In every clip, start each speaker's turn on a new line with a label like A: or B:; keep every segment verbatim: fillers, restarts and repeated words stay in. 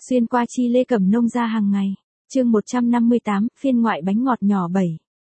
A: Xuyên qua chi Lê Cẩm nông ra hàng ngày. Chương một trăm năm mươi tám, phiên ngoại bánh ngọt nhỏ bảy.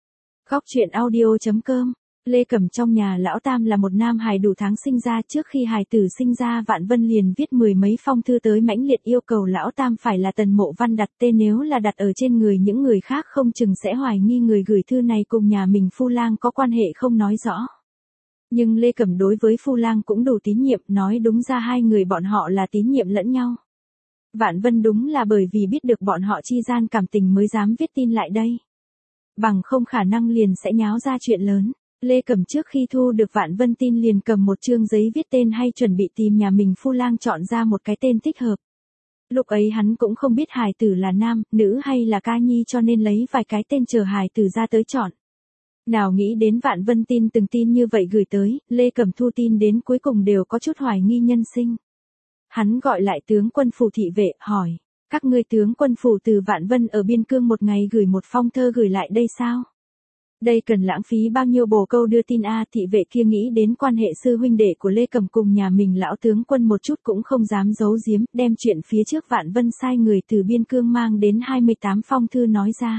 A: Góc truyện audio.com. Lê Cẩm trong nhà lão Tam là một nam hài đủ tháng sinh ra, trước khi hài tử sinh ra Vạn Vân liền viết mười mấy phong thư tới mãnh liệt yêu cầu lão Tam phải là Tần Mộ Văn đặt tên, nếu là đặt ở trên người những người khác không chừng sẽ hoài nghi người gửi thư này cùng nhà mình Phu Lang có quan hệ không nói rõ. Nhưng Lê Cẩm đối với Phu Lang cũng đủ tín nhiệm, nói đúng ra hai người bọn họ là tín nhiệm lẫn nhau. Vạn Vân đúng là bởi vì biết được bọn họ chi gian cảm tình mới dám viết tin lại đây. Bằng không khả năng liền sẽ nháo ra chuyện lớn. Lê Cẩm trước khi thu được Vạn Vân tin liền cầm một chương giấy viết tên hay chuẩn bị tìm nhà mình Phu Lang chọn ra một cái tên thích hợp. Lúc ấy hắn cũng không biết hài tử là nam, nữ hay là ca nhi cho nên lấy vài cái tên chờ hài tử ra tới chọn. Nào nghĩ đến Vạn Vân tin từng tin như vậy gửi tới, Lê Cẩm thu tin đến cuối cùng đều có chút hoài nghi nhân sinh. Hắn gọi lại tướng quân phủ thị vệ, hỏi, các ngươi tướng quân phủ từ Vạn Vân ở biên cương một ngày gửi một phong thơ gửi lại đây sao? Đây cần lãng phí bao nhiêu bồ câu đưa tin a? Thị vệ kia nghĩ đến quan hệ sư huynh đệ của Lê Cẩm cùng nhà mình lão tướng quân một chút cũng không dám giấu giếm, đem chuyện phía trước Vạn Vân sai người từ biên cương mang đến hai mươi tám phong thư nói ra.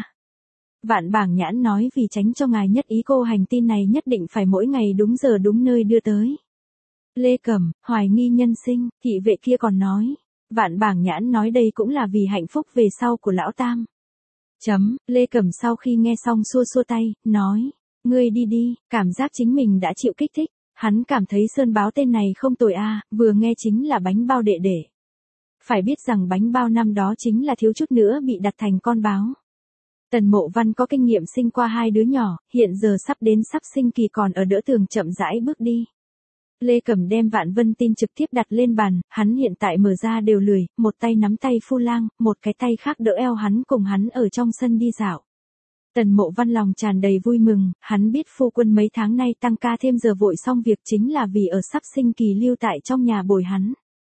A: Vạn Bảng Nhãn nói vì tránh cho ngài nhất ý cô hành tin này nhất định phải mỗi ngày đúng giờ đúng nơi đưa tới. Lê Cẩm, hoài nghi nhân sinh, thị vệ kia còn nói. Vạn Bảng Nhãn nói đây cũng là vì hạnh phúc về sau của lão Tam. Chấm, Lê Cẩm sau khi nghe xong xua xua tay, nói, ngươi đi đi, cảm giác chính mình đã chịu kích thích. Hắn cảm thấy Sơn Báo tên này không tồi a, vừa nghe chính là bánh bao đệ đệ. Phải biết rằng bánh bao năm đó chính là thiếu chút nữa bị đặt thành con báo. Tần Mộ Văn có kinh nghiệm sinh qua hai đứa nhỏ, hiện giờ sắp đến sắp sinh kỳ còn ở đỡ tường chậm rãi bước đi. Lê Cẩm đem Vạn Vân tin trực tiếp đặt lên bàn, hắn hiện tại mở ra đều lười, một tay nắm tay Phu Lang, một cái tay khác đỡ eo hắn cùng hắn ở trong sân đi dạo. Tần Mộ Văn lòng tràn đầy vui mừng, hắn biết phu quân mấy tháng nay tăng ca thêm giờ vội xong việc chính là vì ở sắp sinh kỳ lưu tại trong nhà bồi hắn.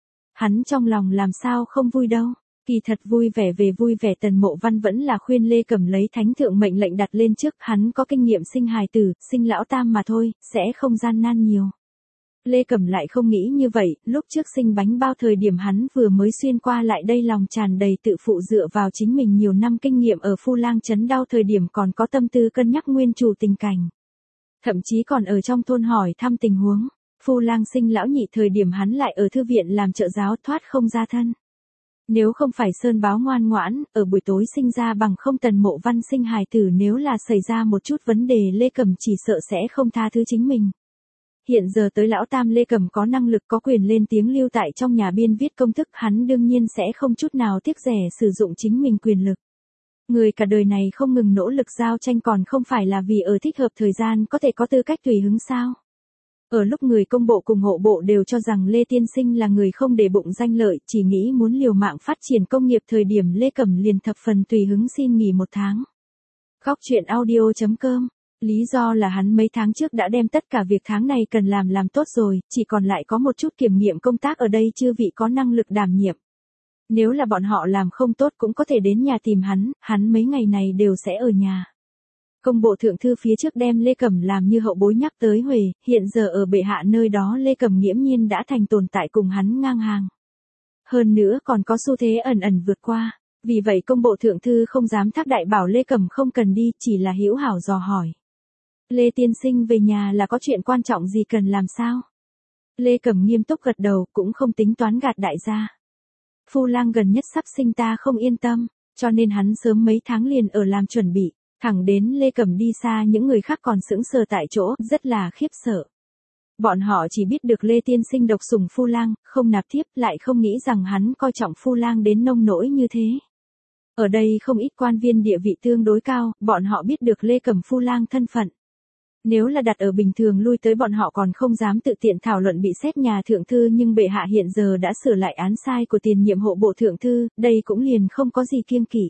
A: Hắn trong lòng làm sao không vui đâu. Kỳ thật vui vẻ về vui vẻ, Tần Mộ Văn vẫn là khuyên Lê Cẩm lấy thánh thượng mệnh lệnh đặt lên trước, hắn có kinh nghiệm sinh hài tử, sinh lão Tam mà thôi, sẽ không gian nan nhiều. Lê Cẩm lại không nghĩ như vậy, lúc trước sinh bánh bao thời điểm hắn vừa mới xuyên qua lại đây lòng tràn đầy tự phụ dựa vào chính mình nhiều năm kinh nghiệm ở Phu Lang chấn đau thời điểm còn có tâm tư cân nhắc nguyên chủ tình cảnh. Thậm chí còn ở trong thôn hỏi thăm tình huống, Phu Lang sinh lão nhị thời điểm hắn lại ở thư viện làm trợ giáo thoát không ra thân. Nếu không phải Sơn Báo ngoan ngoãn, ở buổi tối sinh ra bằng không Tần Mộ Văn sinh hài tử nếu là xảy ra một chút vấn đề Lê Cẩm chỉ sợ sẽ không tha thứ chính mình. Hiện giờ tới lão Tam Lê Cẩm có năng lực có quyền lên tiếng lưu tại trong nhà biên viết công thức, hắn đương nhiên sẽ không chút nào tiếc rẻ sử dụng chính mình quyền lực. Người cả đời này không ngừng nỗ lực giao tranh còn không phải là vì ở thích hợp thời gian có thể có tư cách tùy hứng sao. Ở lúc người công bộ cùng hộ bộ đều cho rằng Lê Tiên Sinh là người không để bụng danh lợi, chỉ nghĩ muốn liều mạng phát triển công nghiệp thời điểm Lê Cẩm liền thập phần tùy hứng xin nghỉ một tháng. Góc truyện audio.com. Lý do là hắn mấy tháng trước đã đem tất cả việc tháng này cần làm làm tốt rồi, chỉ còn lại có một chút kiểm nghiệm công tác ở đây chư vị có năng lực đảm nhiệm. Nếu là bọn họ làm không tốt cũng có thể đến nhà tìm hắn, hắn mấy ngày này đều sẽ ở nhà. Công bộ thượng thư phía trước đem Lê Cẩm làm như hậu bối nhắc tới Huệ, hiện giờ ở bệ hạ nơi đó Lê Cẩm nghiễm nhiên đã thành tồn tại cùng hắn ngang hàng. Hơn nữa còn có xu thế ẩn ẩn vượt qua, vì vậy công bộ thượng thư không dám thác đại bảo Lê Cẩm không cần đi, chỉ là hữu hảo dò hỏi. Lê Tiên Sinh về nhà là có chuyện quan trọng gì cần làm sao? Lê Cẩm nghiêm túc gật đầu, cũng không tính toán gạt đại gia. Phu Lang gần nhất sắp sinh ta không yên tâm, cho nên hắn sớm mấy tháng liền ở làm chuẩn bị, thẳng đến Lê Cẩm đi xa những người khác còn sững sờ tại chỗ, rất là khiếp sợ. Bọn họ chỉ biết được Lê Tiên Sinh độc sủng Phu Lang, không nạp thiếp, lại không nghĩ rằng hắn coi trọng Phu Lang đến nông nỗi như thế. Ở đây không ít quan viên địa vị tương đối cao, bọn họ biết được Lê Cẩm Phu Lang thân phận. Nếu là đặt ở bình thường lui tới bọn họ còn không dám tự tiện thảo luận bị xét nhà thượng thư, nhưng bệ hạ hiện giờ đã sửa lại án sai của tiền nhiệm hộ bộ thượng thư, đây cũng liền không có gì kiêng kỵ.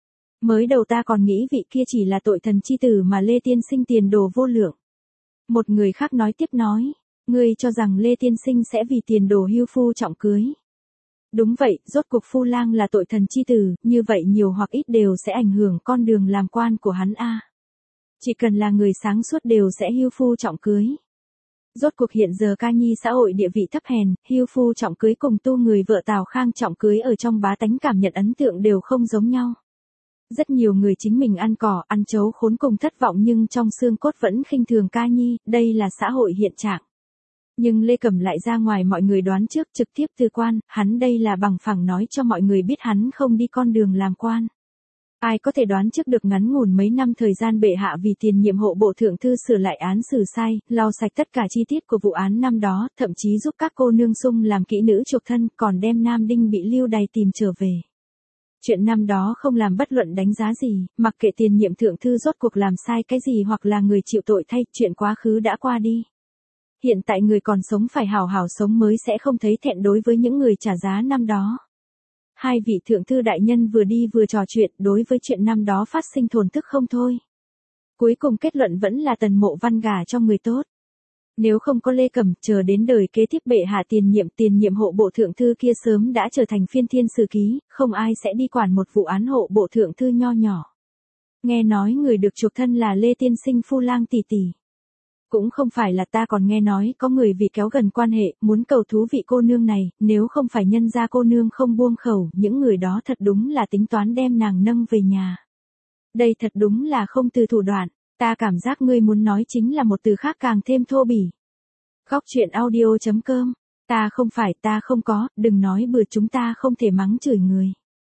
A: Mới đầu ta còn nghĩ vị kia chỉ là tội thần chi tử mà Lê Tiên Sinh tiền đồ vô lượng. Một người khác nói tiếp nói, ngươi cho rằng Lê Tiên Sinh sẽ vì tiền đồ hưu phu trọng cưới. Đúng vậy, rốt cuộc Phu Lang là tội thần chi tử, như vậy nhiều hoặc ít đều sẽ ảnh hưởng con đường làm quan của hắn a. Chỉ cần là người sáng suốt đều sẽ hưu phu trọng cưới. Rốt cuộc hiện giờ ca nhi xã hội địa vị thấp hèn, hưu phu trọng cưới cùng tu người vợ Tào Khang trọng cưới ở trong bá tánh cảm nhận ấn tượng đều không giống nhau. Rất nhiều người chính mình ăn cỏ, ăn chấu khốn cùng thất vọng nhưng trong xương cốt vẫn khinh thường ca nhi, đây là xã hội hiện trạng. Nhưng Lê Cẩm lại ra ngoài mọi người đoán trước trực tiếp từ quan, hắn đây là bằng phẳng nói cho mọi người biết hắn không đi con đường làm quan. Ai có thể đoán trước được ngắn ngủn mấy năm thời gian bệ hạ vì tiền nhiệm hộ bộ thượng thư sửa lại án xử sai, lau sạch tất cả chi tiết của vụ án năm đó, thậm chí giúp các cô nương sung làm kỹ nữ chuộc thân, còn đem Nam Đinh bị lưu đày tìm trở về. Chuyện năm đó không làm bất luận đánh giá gì, mặc kệ tiền nhiệm thượng thư rốt cuộc làm sai cái gì hoặc là người chịu tội thay, chuyện quá khứ đã qua đi. Hiện tại người còn sống phải hào hào sống mới sẽ không thấy thẹn đối với những người trả giá năm đó. Hai vị thượng thư đại nhân vừa đi vừa trò chuyện đối với chuyện năm đó phát sinh thổn thức không thôi. Cuối cùng kết luận vẫn là Tần Mộ Văn gả cho người tốt. Nếu không có Lê Cẩm chờ đến đời kế tiếp bệ hạ tiền nhiệm tiền nhiệm hộ bộ thượng thư kia sớm đã trở thành phiên thiên sử ký, không ai sẽ đi quản một vụ án hộ bộ thượng thư nho nhỏ. Nghe nói người được chuộc thân là Lê Tiên Sinh phu lang tỷ tỷ. Cũng không phải là ta còn nghe nói có người vì kéo gần quan hệ, muốn cầu thú vị cô nương này, nếu không phải nhân gia cô nương không buông khẩu, những người đó thật đúng là tính toán đem nàng nâng về nhà. Đây thật đúng là không từ thủ đoạn, ta cảm giác ngươi muốn nói chính là một từ khác càng thêm thô bỉ. Góc truyện audio chấm com, ta không phải ta không có, đừng nói bừa chúng ta không thể mắng chửi người.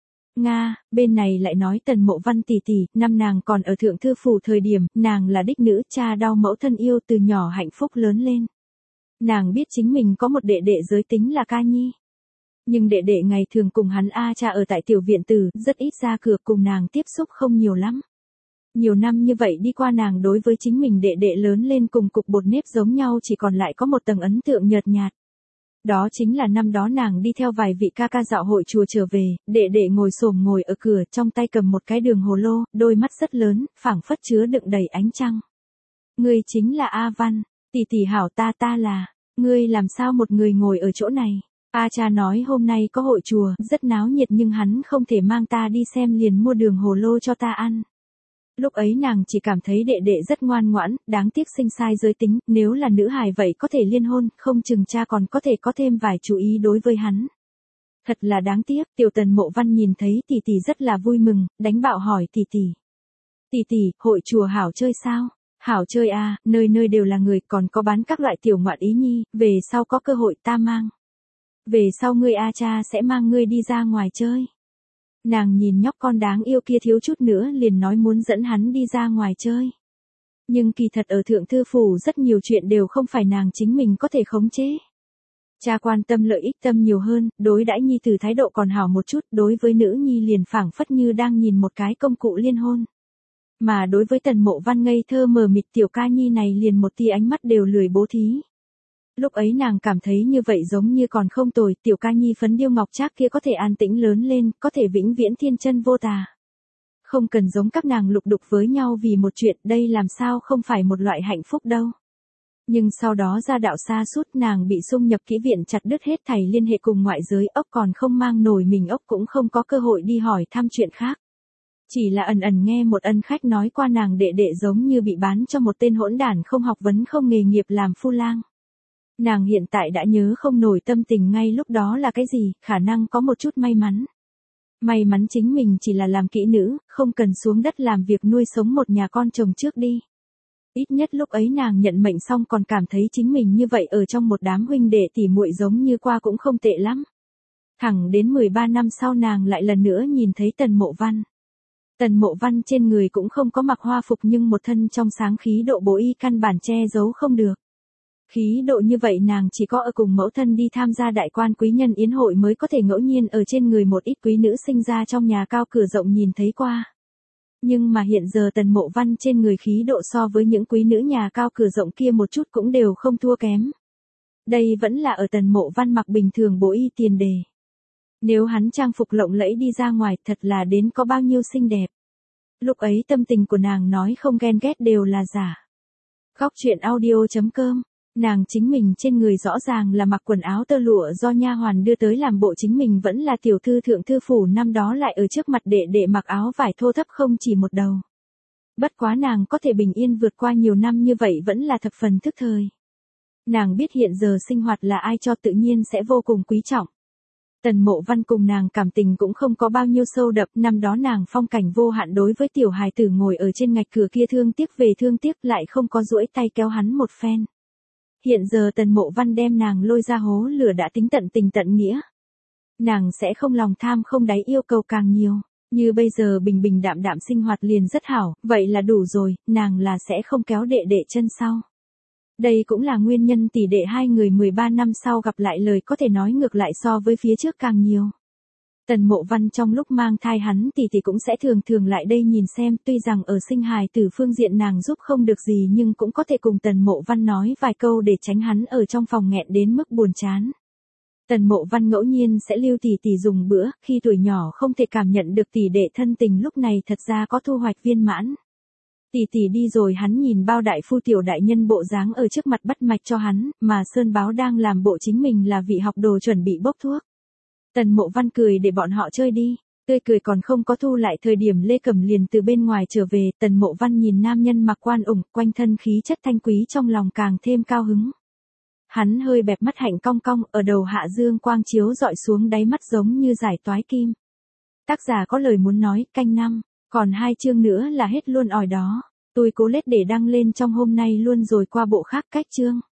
A: Nga, bên này lại nói Tần Mộ Văn tỷ tỷ, năm nàng còn ở thượng thư phủ thời điểm, nàng là đích nữ, cha đau mẫu thân yêu từ nhỏ hạnh phúc lớn lên. Nàng biết chính mình có một đệ đệ giới tính là ca nhi. Nhưng đệ đệ ngày thường cùng hắn A cha ở tại tiểu viện tử, rất ít ra cửa cùng nàng tiếp xúc không nhiều lắm. Nhiều năm như vậy đi qua nàng đối với chính mình đệ đệ lớn lên cùng cục bột nếp giống nhau chỉ còn lại có một tầng ấn tượng nhợt nhạt. Đó chính là năm đó nàng đi theo vài vị ca ca dạo hội chùa trở về, đệ đệ ngồi xổm ngồi ở cửa trong tay cầm một cái đường hồ lô, đôi mắt rất lớn, phảng phất chứa đựng đầy ánh trăng. Ngươi chính là A Văn, tỷ tỷ hảo ta ta là, ngươi làm sao một người ngồi ở chỗ này. A cha nói hôm nay có hội chùa, rất náo nhiệt nhưng hắn không thể mang ta đi xem liền mua đường hồ lô cho ta ăn. Lúc ấy nàng chỉ cảm thấy đệ đệ rất ngoan ngoãn, đáng tiếc sinh sai giới tính, nếu là nữ hài vậy có thể liên hôn, không chừng cha còn có thể có thêm vài chú ý đối với hắn. Thật là đáng tiếc, tiểu Tần Mộ Văn nhìn thấy tỷ tỷ rất là vui mừng, đánh bạo hỏi tỷ tỷ. Tỷ tỷ, hội chùa hảo chơi sao? Hảo chơi à, nơi nơi đều là người, còn có bán các loại tiểu ngoạn ý nhi, về sau có cơ hội ta mang. Về sau ngươi A cha sẽ mang ngươi đi ra ngoài chơi. Nàng nhìn nhóc con đáng yêu kia thiếu chút nữa liền nói muốn dẫn hắn đi ra ngoài chơi. Nhưng kỳ thật ở thượng thư phủ rất nhiều chuyện đều không phải nàng chính mình có thể khống chế. Cha quan tâm lợi ích tâm nhiều hơn, đối đãi nhi tử thái độ còn hảo một chút, đối với nữ nhi liền phảng phất như đang nhìn một cái công cụ liên hôn. Mà đối với Tần Mộ Văn ngây thơ mờ mịt tiểu ca nhi này liền một tia ánh mắt đều lười bố thí. Lúc ấy nàng cảm thấy như vậy giống như còn không tồi, tiểu ca nhi phấn điêu ngọc trác kia có thể an tĩnh lớn lên, có thể vĩnh viễn thiên chân vô tà. Không cần giống các nàng lục đục với nhau vì một chuyện, đây làm sao không phải một loại hạnh phúc đâu. Nhưng sau đó ra đạo xa suốt nàng bị xung nhập kỹ viện chặt đứt hết thảy liên hệ cùng ngoại giới, ốc còn không mang nổi mình ốc cũng không có cơ hội đi hỏi thăm chuyện khác. Chỉ là ẩn ẩn nghe một ân khách nói qua nàng đệ đệ giống như bị bán cho một tên hỗn đản không học vấn không nghề nghiệp làm phu lang. Nàng hiện tại đã nhớ không nổi tâm tình ngay lúc đó là cái gì, khả năng có một chút may mắn. May mắn chính mình chỉ là làm kỹ nữ, không cần xuống đất làm việc nuôi sống một nhà con chồng trước đi. Ít nhất lúc ấy nàng nhận mệnh xong còn cảm thấy chính mình như vậy ở trong một đám huynh đệ tỉ muội giống như qua cũng không tệ lắm. Thẳng đến mười ba năm sau nàng lại lần nữa nhìn thấy Tần Mộ Văn. Tần Mộ Văn trên người cũng không có mặc hoa phục nhưng một thân trong sáng khí độ bố y căn bản che giấu không được. Khí độ như vậy nàng chỉ có ở cùng mẫu thân đi tham gia đại quan quý nhân yến hội mới có thể ngẫu nhiên ở trên người một ít quý nữ sinh ra trong nhà cao cửa rộng nhìn thấy qua. Nhưng mà hiện giờ Tần Mộ Văn trên người khí độ so với những quý nữ nhà cao cửa rộng kia một chút cũng đều không thua kém. Đây vẫn là ở Tần Mộ Văn mặc bình thường bố y tiền đề. Nếu hắn trang phục lộng lẫy đi ra ngoài thật là đến có bao nhiêu xinh đẹp. Lúc ấy tâm tình của nàng nói không ghen ghét đều là giả. Góc truyện audio chấm com, nàng chính mình trên người rõ ràng là mặc quần áo tơ lụa do nha hoàn đưa tới làm bộ chính mình vẫn là tiểu thư thượng thư phủ năm đó lại ở trước mặt đệ đệ mặc áo vải thô thấp không chỉ một đầu. Bất quá nàng có thể bình yên vượt qua nhiều năm như vậy vẫn là thập phần thức thời. Nàng biết hiện giờ sinh hoạt là ai cho tự nhiên sẽ vô cùng quý trọng. Tần Mộ Văn cùng nàng cảm tình cũng không có bao nhiêu sâu đậm, năm đó nàng phong cảnh vô hạn đối với tiểu hài tử ngồi ở trên ngạch cửa kia thương tiếc về thương tiếc lại không có duỗi tay kéo hắn một phen. Hiện giờ Tần Mộ Văn đem nàng lôi ra hố lửa đã tính tận tình tận nghĩa. Nàng sẽ không lòng tham không đáy yêu cầu càng nhiều, như bây giờ bình bình đạm đạm sinh hoạt liền rất hảo, vậy là đủ rồi, nàng là sẽ không kéo đệ đệ chân sau. Đây cũng là nguyên nhân tỷ đệ hai người mười ba năm sau gặp lại lời có thể nói ngược lại so với phía trước càng nhiều. Tần Mộ Văn trong lúc mang thai hắn tỷ tỷ cũng sẽ thường thường lại đây nhìn xem, tuy rằng ở sinh hài từ phương diện nàng giúp không được gì nhưng cũng có thể cùng Tần Mộ Văn nói vài câu để tránh hắn ở trong phòng nghẹn đến mức buồn chán. Tần Mộ Văn ngẫu nhiên sẽ lưu tỷ tỷ dùng bữa, khi tuổi nhỏ không thể cảm nhận được tỷ đệ thân tình lúc này thật ra có thu hoạch viên mãn. Tỷ tỷ đi rồi hắn nhìn bao đại phu tiểu đại nhân bộ dáng ở trước mặt bắt mạch cho hắn, mà Sơn Báo đang làm bộ chính mình là vị học đồ chuẩn bị bốc thuốc. Tần Mộ Văn cười để bọn họ chơi đi, tươi cười còn không có thu lại thời điểm Lê Cẩm liền từ bên ngoài trở về, Tần Mộ Văn nhìn nam nhân mặc quan ủng, quanh thân khí chất thanh quý trong lòng càng thêm cao hứng. Hắn hơi bẹp mắt hạnh cong cong, ở đầu hạ dương quang chiếu dọi xuống đáy mắt giống như giải toái kim. Tác giả có lời muốn nói, canh năm, còn hai chương nữa là hết luôn ỏi đó. Tôi cố lết để đăng lên trong hôm nay luôn rồi qua bộ khác cách chương.